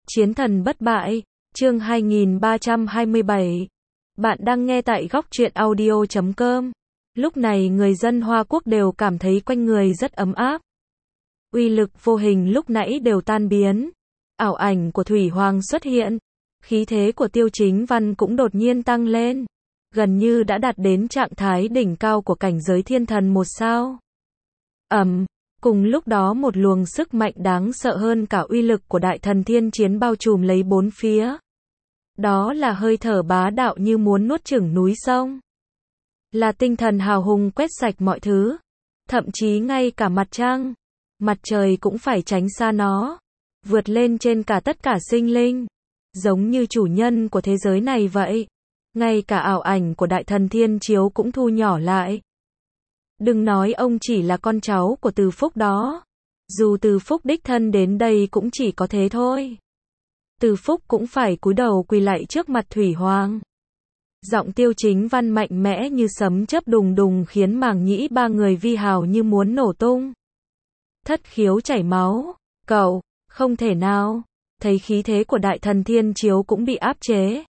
Chiến thần bất bại, chương 2327. Bạn đang nghe tại góc truyện audio.com. Lúc này người dân Hoa Quốc đều cảm thấy quanh người rất ấm áp. Uy lực vô hình lúc nãy đều tan biến. Ảo ảnh của Thủy Hoàng xuất hiện. Khí thế của Tiêu Chính Văn cũng đột nhiên tăng lên. Gần như đã đạt đến trạng thái đỉnh cao của cảnh giới thiên thần một sao. Cùng lúc đó một luồng sức mạnh đáng sợ hơn cả uy lực của đại thần thiên chiến bao trùm lấy bốn phía. Đó là hơi thở bá đạo như muốn nuốt chửng núi sông. Là tinh thần hào hùng quét sạch mọi thứ. Thậm chí ngay cả mặt trăng, mặt trời cũng phải tránh xa nó. Vượt lên trên cả tất cả sinh linh. Giống như chủ nhân của thế giới này vậy. Ngay cả ảo ảnh của đại thần thiên chiếu cũng thu nhỏ lại. Đừng nói ông chỉ là con cháu của Từ Phúc đó. Dù Từ Phúc đích thân đến đây cũng chỉ có thế thôi. Từ Phúc cũng phải cúi đầu quỳ lạy trước mặt Thủy Hoàng. Giọng Tiêu Chính Văn mạnh mẽ như sấm chớp đùng đùng khiến màng nhĩ ba người vi hào như muốn nổ tung. Thất khiếu chảy máu. Cậu, không thể nào. Thấy khí thế của đại thần thiên chiếu cũng bị áp chế.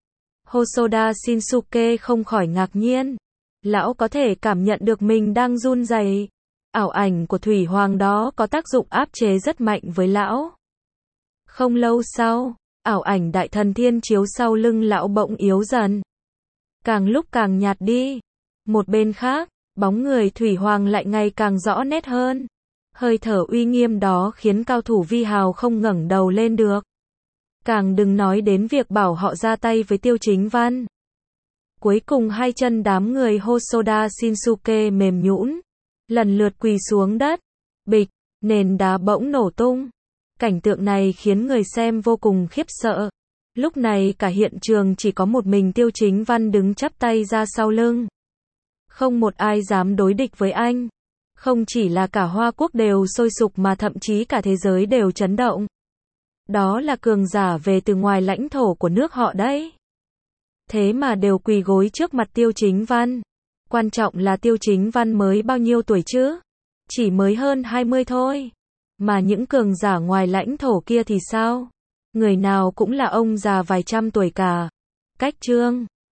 Hosoda Shinsuke không khỏi ngạc nhiên. Lão có thể cảm nhận được mình đang run rẩy. Ảo ảnh của Thủy Hoàng đó có tác dụng áp chế rất mạnh với lão. Không lâu sau, ảo ảnh đại thần thiên chiếu sau lưng lão bỗng yếu dần. Càng lúc càng nhạt đi. Một bên khác, bóng người Thủy Hoàng lại ngày càng rõ nét hơn. Hơi thở uy nghiêm đó khiến cao thủ vi hào không ngẩng đầu lên được. Càng đừng nói đến việc bảo họ ra tay với Tiêu Chính Văn. Cuối cùng hai chân đám người Hosoda Shinsuke mềm nhũn, lần lượt quỳ xuống đất. Bịch, nền đá bỗng nổ tung. Cảnh tượng này khiến người xem vô cùng khiếp sợ. Lúc này cả hiện trường chỉ có một mình Tiêu Chính Văn đứng chắp tay ra sau lưng. Không một ai dám đối địch với anh. Không chỉ là cả Hoa Quốc đều sôi sục mà thậm chí cả thế giới đều chấn động. Đó là cường giả về từ ngoài lãnh thổ của nước họ đấy. Thế mà đều quỳ gối trước mặt Tiêu Chính Văn. Quan trọng là Tiêu Chính Văn mới bao nhiêu tuổi chứ? Chỉ mới hơn 20 thôi. Mà những cường giả ngoài lãnh thổ kia thì sao? Người nào cũng là ông già vài trăm tuổi cả. Cách chương